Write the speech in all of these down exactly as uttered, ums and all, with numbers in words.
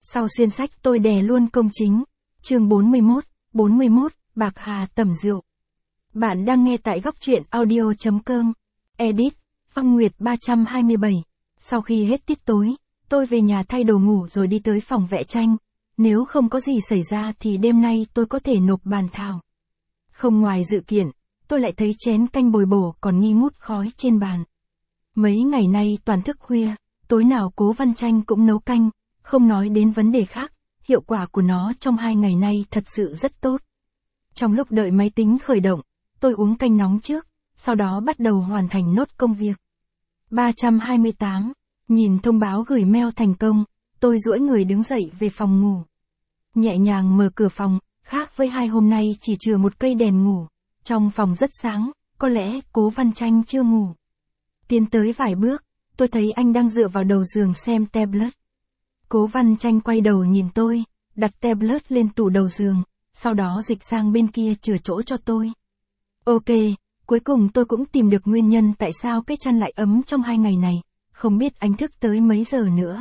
Sau xuyên sách tôi đè luôn công chính. Chương bốn mươi mốt, bốn mươi mốt, Bạc Hà tẩm rượu. Bạn đang nghe tại góc truyện audio chấm com. Edit, Phong Nguyệt ba trăm hai mươi bảy. Sau khi hết tiết tối, tôi về nhà thay đồ ngủ rồi đi tới phòng vẽ tranh. Nếu không có gì xảy ra thì đêm nay tôi có thể nộp bàn thảo. Không ngoài dự kiện, tôi lại thấy chén canh bồi bổ còn nghi ngút khói trên bàn. Mấy ngày nay toàn thức khuya, tối nào Cố Văn Tranh cũng nấu canh, không nói đến vấn đề khác, hiệu quả của nó trong hai ngày nay thật sự rất tốt. Trong lúc đợi máy tính khởi động, tôi uống canh nóng trước, sau đó bắt đầu hoàn thành nốt công việc. ba trăm hai mươi tám, nhìn thông báo gửi mail thành công, tôi duỗi người đứng dậy về phòng ngủ. Nhẹ nhàng mở cửa phòng, khác với hai hôm nay chỉ chừa một cây đèn ngủ, trong phòng rất sáng, có lẽ Cố Văn Tranh chưa ngủ. Tiến tới vài bước, tôi thấy anh đang dựa vào đầu giường xem tablet. Cố Văn Tranh quay đầu nhìn tôi, đặt tablet lên tủ đầu giường, sau đó dịch sang bên kia chừa chỗ cho tôi. Ok, cuối cùng tôi cũng tìm được nguyên nhân tại sao cái chăn lại ấm trong hai ngày này, không biết anh thức tới mấy giờ nữa.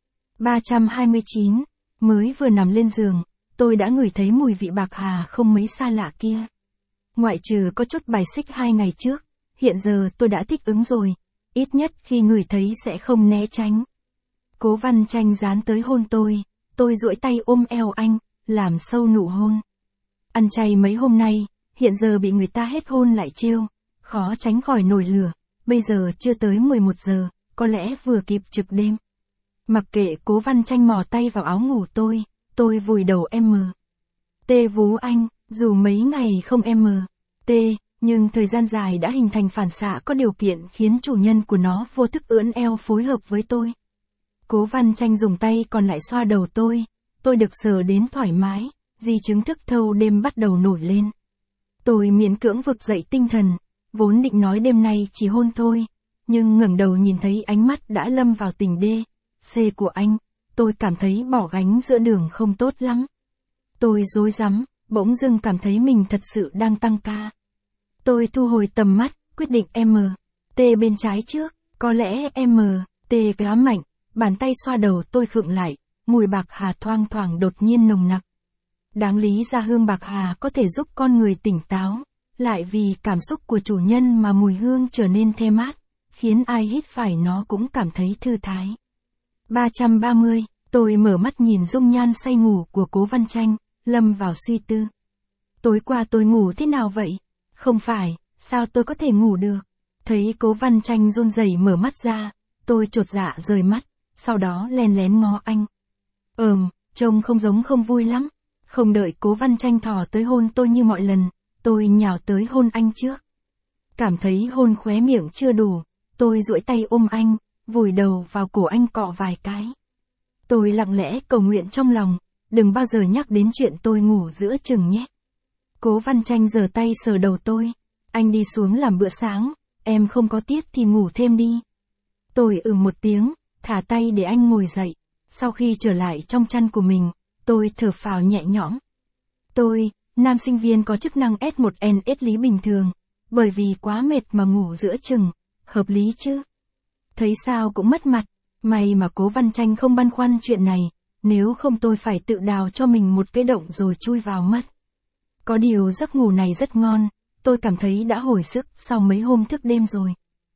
ba trăm hai mươi chín, mới vừa nằm lên giường, tôi đã ngửi thấy mùi vị bạc hà không mấy xa lạ kia. Ngoại trừ có chút bài xích hai ngày trước, hiện giờ tôi đã thích ứng rồi, ít nhất khi ngửi thấy sẽ không né tránh. Cố Văn Tranh dán tới hôn tôi, tôi duỗi tay ôm eo anh, làm sâu nụ hôn. Ăn chay mấy hôm nay, hiện giờ bị người ta hết hôn lại trêu, khó tránh khỏi nổi lửa, bây giờ chưa tới mười một giờ, có lẽ vừa kịp trực đêm. Mặc kệ Cố Văn Tranh mò tay vào áo ngủ tôi, tôi vùi đầu em. Tê vú anh, dù mấy ngày không em. Tê, nhưng thời gian dài đã hình thành phản xạ có điều kiện khiến chủ nhân của nó vô thức ưỡn eo phối hợp với tôi. Cố Văn Tranh dùng tay còn lại xoa đầu tôi, tôi được sờ đến thoải mái, di chứng thức thâu đêm bắt đầu nổi lên. Tôi miễn cưỡng vực dậy tinh thần, vốn định nói đêm nay chỉ hôn thôi, nhưng ngẩng đầu nhìn thấy ánh mắt đã lâm vào tình đê, xê của anh, tôi cảm thấy bỏ gánh giữa đường không tốt lắm. Tôi rối rắm, bỗng dưng cảm thấy mình thật sự đang tăng ca. Tôi thu hồi tầm mắt, quyết định em, tê bên trái trước, có lẽ em, tê quá mạnh, bàn tay xoa đầu tôi khựng lại, mùi bạc hà thoang thoảng đột nhiên nồng nặc. Đáng lý ra hương bạc hà có thể giúp con người tỉnh táo, lại vì cảm xúc của chủ nhân mà mùi hương trở nên thê mát, khiến ai hít phải nó cũng cảm thấy thư thái. ba trăm ba mươi, tôi mở mắt nhìn dung nhan say ngủ của Cố Văn Tranh, lâm vào suy tư. Tối qua tôi ngủ thế nào vậy? Không phải, sao tôi có thể ngủ được? Thấy Cố Văn Tranh run rẩy mở mắt ra, tôi chột dạ rời mắt, sau đó len lén ngó anh. Ừm, trông không giống không vui lắm. Không đợi Cố Văn Tranh thò tới hôn tôi như mọi lần, tôi nhào tới hôn anh trước. Cảm thấy hôn khóe miệng chưa đủ, tôi duỗi tay ôm anh, vùi đầu vào cổ anh cọ vài cái. Tôi lặng lẽ cầu nguyện trong lòng, đừng bao giờ nhắc đến chuyện tôi ngủ giữa chừng nhé. Cố Văn Tranh giở tay sờ đầu tôi, anh đi xuống làm bữa sáng, em không có tiết thì ngủ thêm đi. Tôi ừ một tiếng, thả tay để anh ngồi dậy, sau khi trở lại trong chăn của mình, tôi thở phào nhẹ nhõm. Tôi, nam sinh viên có chức năng S một N S lý bình thường, bởi vì quá mệt mà ngủ giữa chừng, hợp lý chứ. Thấy sao cũng mất mặt, may mà Cố Văn Tranh không băn khoăn chuyện này, nếu không tôi phải tự đào cho mình một cái động rồi chui vào mất. Có điều giấc ngủ này rất ngon, tôi cảm thấy đã hồi sức sau mấy hôm thức đêm rồi.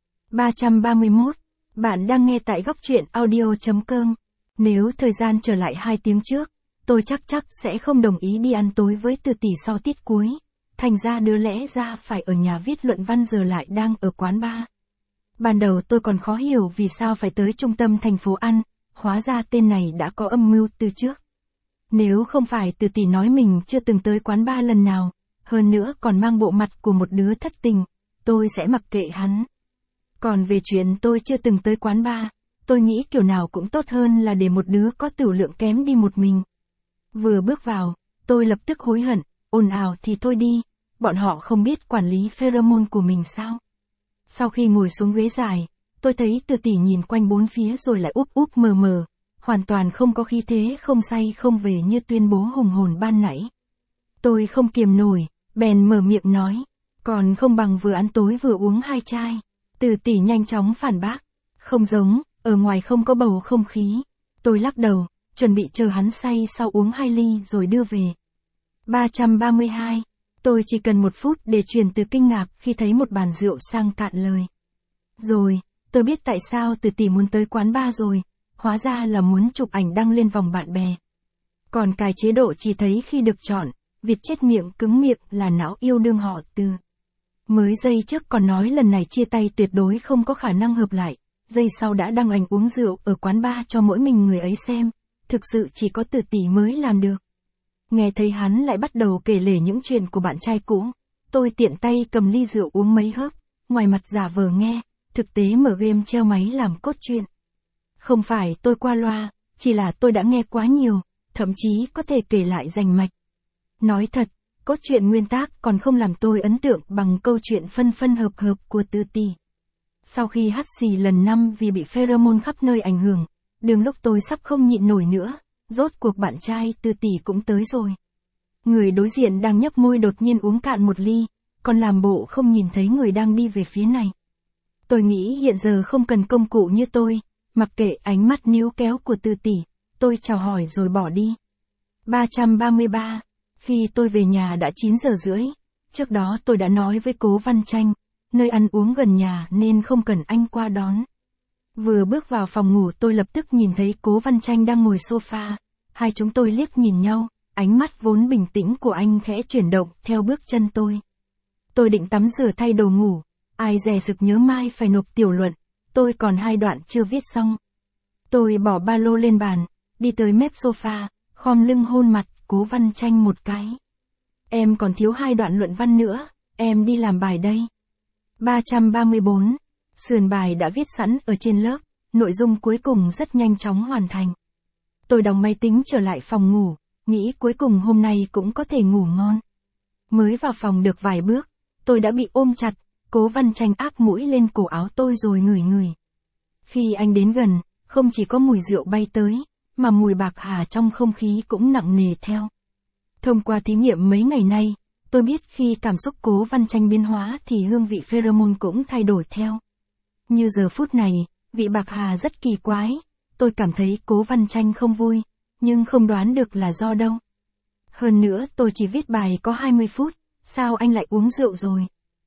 ba trăm ba mươi mốt, bạn đang nghe tại góc truyện audio chấm com. Nếu thời gian trở lại hai tiếng trước, tôi chắc chắc sẽ không đồng ý đi ăn tối với Từ Tỷ sau tiết cuối. Thành ra đứa lẽ ra phải ở nhà viết luận văn giờ lại đang ở quán bar. Ban đầu tôi còn khó hiểu vì sao phải tới trung tâm thành phố ăn, hóa ra tên này đã có âm mưu từ trước. Nếu không phải Từ Tỷ nói mình chưa từng tới quán bar lần nào, hơn nữa còn mang bộ mặt của một đứa thất tình, tôi sẽ mặc kệ hắn. Còn về chuyện tôi chưa từng tới quán bar, tôi nghĩ kiểu nào cũng tốt hơn là để một đứa có tửu lượng kém đi một mình. Vừa bước vào, tôi lập tức hối hận, ồn ào thì thôi đi, bọn họ không biết quản lý pheromone của mình sao. Sau khi ngồi xuống ghế dài, tôi thấy Từ Tỷ nhìn quanh bốn phía rồi lại úp úp mờ mờ, hoàn toàn không có khí thế không say không về như tuyên bố hùng hồn ban nãy. Tôi không kiềm nổi, bèn mở miệng nói, còn không bằng vừa ăn tối vừa uống hai chai. Từ Tỷ nhanh chóng phản bác, không giống, ở ngoài không có bầu không khí. Tôi lắc đầu, chuẩn bị chờ hắn say sau uống hai ly rồi đưa về. ba trăm ba mươi hai. Tôi chỉ cần một phút để truyền từ kinh ngạc khi thấy một bàn rượu sang cạn lời. Rồi, tôi biết tại sao Từ tỷ muốn tới quán bar rồi, hóa ra là muốn chụp ảnh đăng lên vòng bạn bè. Còn cài chế độ chỉ thấy khi được chọn, vịt chết miệng cứng miệng là não yêu đương họ Từ. Mới giây trước còn nói lần này chia tay tuyệt đối không có khả năng hợp lại, giây sau đã đăng ảnh uống rượu ở quán bar cho mỗi mình người ấy xem, thực sự chỉ có Từ tỷ mới làm được. Nghe thấy hắn lại bắt đầu kể lể những chuyện của bạn trai cũ, tôi tiện tay cầm ly rượu uống mấy hớp, ngoài mặt giả vờ nghe, thực tế mở game treo máy làm cốt truyện. Không phải tôi qua loa, chỉ là tôi đã nghe quá nhiều, thậm chí có thể kể lại rành mạch. Nói thật, cốt truyện nguyên tác còn không làm tôi ấn tượng bằng câu chuyện phân phân hợp hợp của Từ tỷ. Sau khi hắt xì lần năm vì bị pheromone khắp nơi ảnh hưởng, đường lúc tôi sắp không nhịn nổi nữa, rốt cuộc bạn trai Từ tỷ cũng tới rồi. Người đối diện đang nhấp môi đột nhiên uống cạn một ly, còn làm bộ không nhìn thấy người đang đi về phía này. Tôi nghĩ hiện giờ không cần công cụ như tôi, mặc kệ ánh mắt níu kéo của Từ tỷ, tôi chào hỏi rồi bỏ đi. ba trăm ba mươi ba. Khi tôi về nhà đã chín giờ rưỡi, trước đó tôi đã nói với Cố Văn Tranh, nơi ăn uống gần nhà nên không cần anh qua đón. Vừa bước vào phòng ngủ tôi lập tức nhìn thấy Cố Văn Tranh đang ngồi sofa, hai chúng tôi liếc nhìn nhau, ánh mắt vốn bình tĩnh của anh khẽ chuyển động theo bước chân tôi. Tôi định tắm rửa thay đồ ngủ, ai dè sực nhớ mai phải nộp tiểu luận, tôi còn hai đoạn chưa viết xong. Tôi bỏ ba lô lên bàn, đi tới mép sofa, khom lưng hôn mặt Cố Văn Tranh một cái. Em còn thiếu hai đoạn luận văn nữa, em đi làm bài đây. ba trăm ba mươi bốn. Sườn bài đã viết sẵn ở trên lớp, nội dung cuối cùng rất nhanh chóng hoàn thành. Tôi đóng máy tính trở lại phòng ngủ, nghĩ cuối cùng hôm nay cũng có thể ngủ ngon. Mới vào phòng được vài bước, tôi đã bị ôm chặt, Cố Văn Tranh áp mũi lên cổ áo tôi rồi ngửi ngửi. Khi anh đến gần, không chỉ có mùi rượu bay tới, mà mùi bạc hà trong không khí cũng nặng nề theo. Thông qua thí nghiệm mấy ngày nay, tôi biết khi cảm xúc Cố Văn Tranh biến hóa thì hương vị pheromone cũng thay đổi theo. Như giờ phút này, vị bạc hà rất kỳ quái, tôi cảm thấy Cố Văn Tranh không vui, nhưng không đoán được là do đâu. Hơn nữa tôi chỉ viết bài có hai mươi phút, sao anh lại uống rượu rồi?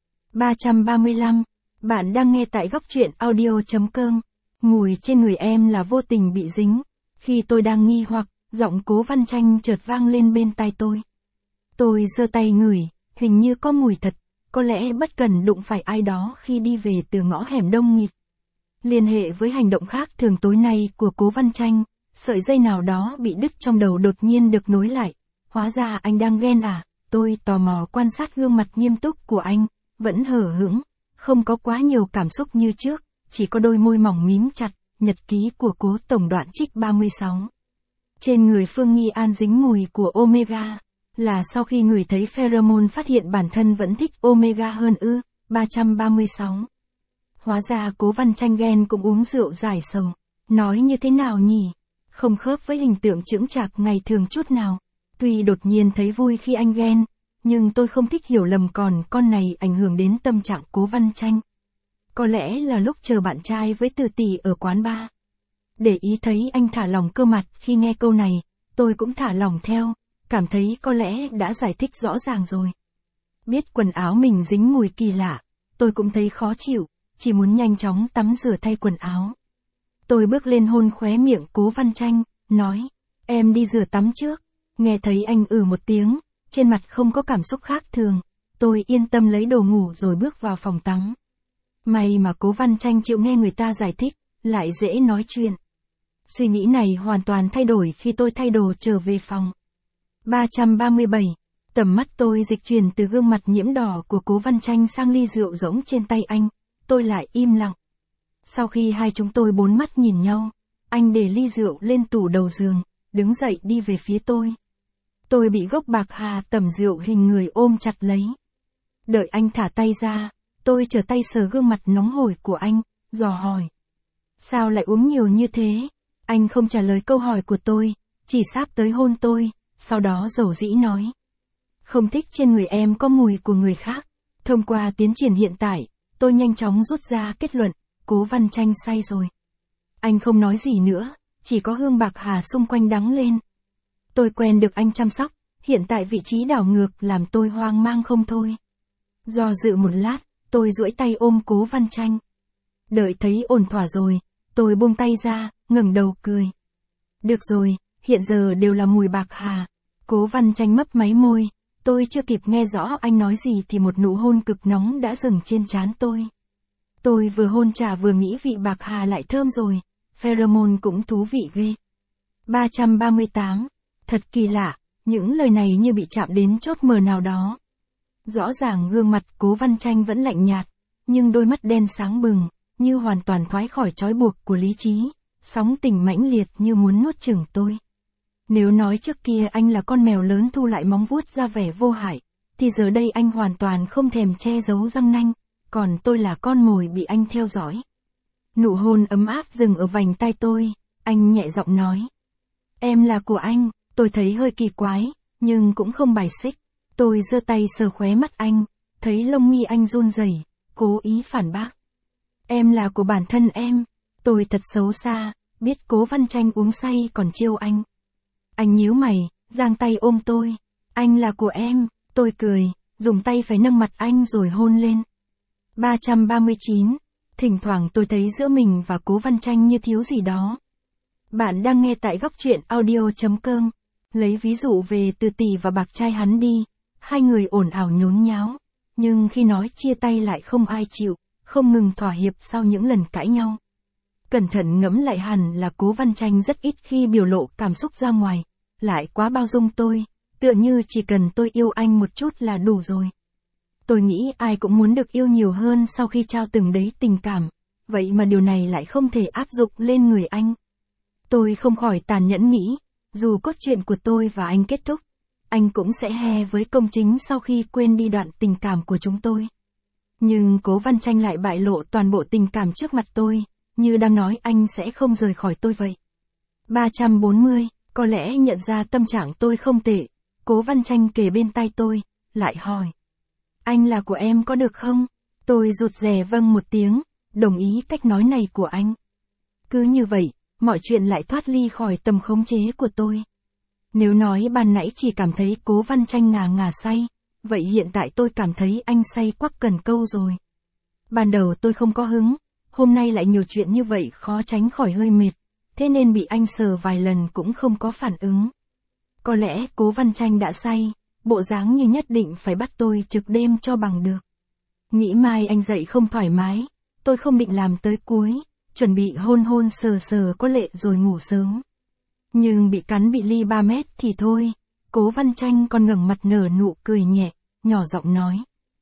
ba trăm ba mươi lăm. Bạn đang nghe tại góc truyện audio.com. Mùi trên người em là vô tình bị dính. Khi tôi đang nghi hoặc, giọng Cố Văn Tranh chợt vang lên bên tai tôi. Tôi giơ tay ngửi, hình như có mùi thật, có lẽ bất cần đụng phải ai đó khi đi về từ ngõ hẻm đông nghịt. Liên hệ với hành động khác thường tối nay của Cố Văn Tranh, sợi dây nào đó bị đứt trong đầu đột nhiên được nối lại. Hóa ra anh đang ghen à? Tôi tò mò quan sát gương mặt nghiêm túc của anh, vẫn hở hững, không có quá nhiều cảm xúc như trước, chỉ có đôi môi mỏng mím chặt, nhật ký của Cố tổng đoạn trích ba mươi sáu. Trên người Phương Nghi An dính mùi của Omega, là sau khi người thấy pheromone phát hiện bản thân vẫn thích Omega hơn ư? ba trăm ba mươi sáu. Hóa ra Cố Văn Tranh ghen cũng uống rượu giải sầu. Nói như thế nào nhỉ? Không khớp với hình tượng chững chạc ngày thường chút nào. Tuy đột nhiên thấy vui khi anh ghen, nhưng tôi không thích hiểu lầm còn con này ảnh hưởng đến tâm trạng Cố Văn Tranh. Có lẽ là lúc chờ bạn trai với Từ tỷ ở quán bar. Để ý thấy anh thả lỏng cơ mặt khi nghe câu này, tôi cũng thả lỏng theo, cảm thấy có lẽ đã giải thích rõ ràng rồi. Biết quần áo mình dính mùi kỳ lạ, tôi cũng thấy khó chịu, chỉ muốn nhanh chóng tắm rửa thay quần áo. Tôi bước lên hôn khóe miệng Cố Văn Tranh, nói, em đi rửa tắm trước. Nghe thấy anh ừ một tiếng, trên mặt không có cảm xúc khác thường, tôi yên tâm lấy đồ ngủ rồi bước vào phòng tắm. May mà Cố Văn Tranh chịu nghe người ta giải thích, lại dễ nói chuyện. Suy nghĩ này hoàn toàn thay đổi khi tôi thay đồ trở về phòng. ba trăm ba mươi bảy. Tầm mắt tôi dịch chuyển từ gương mặt nhiễm đỏ của Cố Văn Tranh sang ly rượu rỗng trên tay anh, tôi lại im lặng. Sau khi hai chúng tôi bốn mắt nhìn nhau, anh để ly rượu lên tủ đầu giường, đứng dậy đi về phía tôi. Tôi bị gốc bạc hà tẩm rượu hình người ôm chặt lấy. Đợi anh thả tay ra, tôi trở tay sờ gương mặt nóng hổi của anh, dò hỏi. Sao lại uống nhiều như thế? Anh không trả lời câu hỏi của tôi, chỉ sáp tới hôn tôi, sau đó dầu dĩ nói. Không thích trên người em có mùi của người khác. Thông qua tiến triển hiện tại, tôi nhanh chóng rút ra kết luận, Cố Văn Tranh say rồi. Anh không nói gì nữa, chỉ có hương bạc hà xung quanh đắng lên. Tôi quen được anh chăm sóc, hiện tại vị trí đảo ngược làm tôi hoang mang không thôi. Do dự một lát, tôi duỗi tay ôm Cố Văn Tranh. Đợi thấy ổn thỏa rồi, tôi buông tay ra, ngẩng đầu cười. Được rồi, hiện giờ đều là mùi bạc hà. Cố Văn Tranh mấp máy môi, tôi chưa kịp nghe rõ anh nói gì thì một nụ hôn cực nóng đã dừng trên trán tôi. Tôi vừa hôn trả vừa nghĩ vị bạc hà lại thơm rồi, pheromone cũng thú vị ghê. ba trăm ba mươi tám. Thật kỳ lạ, những lời này như bị chạm đến chốt mờ nào đó. Rõ ràng gương mặt Cố Văn Tranh vẫn lạnh nhạt, nhưng đôi mắt đen sáng bừng, như hoàn toàn thoát khỏi trói buộc của lý trí, sóng tình mãnh liệt như muốn nuốt chửng tôi. Nếu nói trước kia anh là con mèo lớn thu lại móng vuốt ra vẻ vô hại, thì giờ đây anh hoàn toàn không thèm che giấu răng nanh, còn tôi là con mồi bị anh theo dõi. Nụ hôn ấm áp dừng ở vành tai tôi, anh nhẹ giọng nói. Em là của anh, tôi thấy hơi kỳ quái, nhưng cũng không bài xích. Tôi giơ tay sờ khóe mắt anh, thấy lông mi anh run rẩy, cố ý phản bác. Em là của bản thân em, tôi thật xấu xa, biết Cố Văn Tranh uống say còn chiêu anh. Anh nhíu mày, giang tay ôm tôi. Anh là của em, tôi cười, dùng tay phải nâng mặt anh rồi hôn lên. ba trăm ba mươi chín. Thỉnh thoảng tôi thấy giữa mình và Cố Văn Tranh như thiếu gì đó. Bạn đang nghe tại góc truyện audio chấm com. Lấy ví dụ về Từ Tỷ và bạc trai hắn đi. Hai người ồn ào nhốn nháo. Nhưng khi nói chia tay lại không ai chịu, không ngừng thỏa hiệp sau những lần cãi nhau. Cẩn thận ngẫm lại hẳn là Cố Văn Tranh rất ít khi biểu lộ cảm xúc ra ngoài, lại quá bao dung tôi, tựa như chỉ cần tôi yêu anh một chút là đủ rồi. Tôi nghĩ ai cũng muốn được yêu nhiều hơn sau khi trao từng đấy tình cảm, vậy mà điều này lại không thể áp dụng lên người anh. Tôi không khỏi tàn nhẫn nghĩ, dù cốt truyện của tôi và anh kết thúc, anh cũng sẽ he với công chính sau khi quên đi đoạn tình cảm của chúng tôi. Nhưng Cố Văn Tranh lại bại lộ toàn bộ tình cảm trước mặt tôi, như đang nói anh sẽ không rời khỏi tôi vậy. ba trăm bốn mươi, có lẽ nhận ra tâm trạng tôi không tệ, Cố Văn Tranh kề bên tai tôi, lại hỏi. Anh là của em có được không? Tôi rụt rè vâng một tiếng, đồng ý cách nói này của anh. Cứ như vậy, mọi chuyện lại thoát ly khỏi tầm khống chế của tôi. Nếu nói ban nãy chỉ cảm thấy Cố Văn Tranh ngà ngà say, vậy hiện tại tôi cảm thấy anh say quắc cần câu rồi. Ban đầu tôi không có hứng, hôm nay lại nhiều chuyện như vậy khó tránh khỏi hơi mệt, thế nên bị anh sờ vài lần cũng không có phản ứng. Có lẽ Cố Văn Tranh đã say, bộ dáng như nhất định phải bắt tôi trực đêm cho bằng được. Nghĩ mai anh dậy không thoải mái, tôi không định làm tới cuối, chuẩn bị hôn hôn sờ sờ có lệ rồi ngủ sớm. Nhưng bị cắn bị ly ba mét thì thôi, Cố Văn Tranh còn ngẩng mặt nở nụ cười nhẹ, nhỏ giọng nói.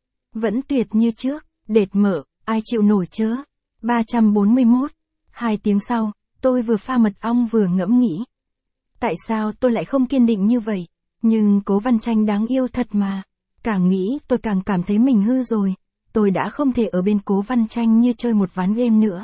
Vẫn tuyệt như trước, đệt mở, ai chịu nổi chớ. ba trăm bốn mươi mốt. Hai tiếng sau, tôi vừa pha mật ong vừa ngẫm nghĩ. Tại sao tôi lại không kiên định như vậy? Nhưng Cố Văn Tranh đáng yêu thật mà. Càng nghĩ tôi càng cảm thấy mình hư rồi. Tôi đã không thể ở bên Cố Văn Tranh như chơi một ván game nữa.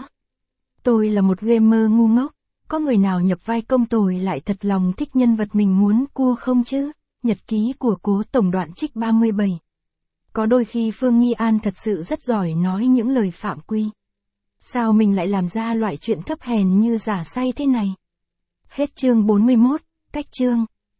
Tôi là một gamer ngu ngốc. Có người nào nhập vai công tồi lại thật lòng thích nhân vật mình muốn cua không chứ? Nhật ký của Cố Tổng đoạn trích ba mươi bảy. Có đôi khi Phương Nghi An thật sự rất giỏi nói những lời phạm quy. Sao mình lại làm ra loại chuyện thấp hèn như giả say thế này? Hết chương bốn mươi mốt, cách chương.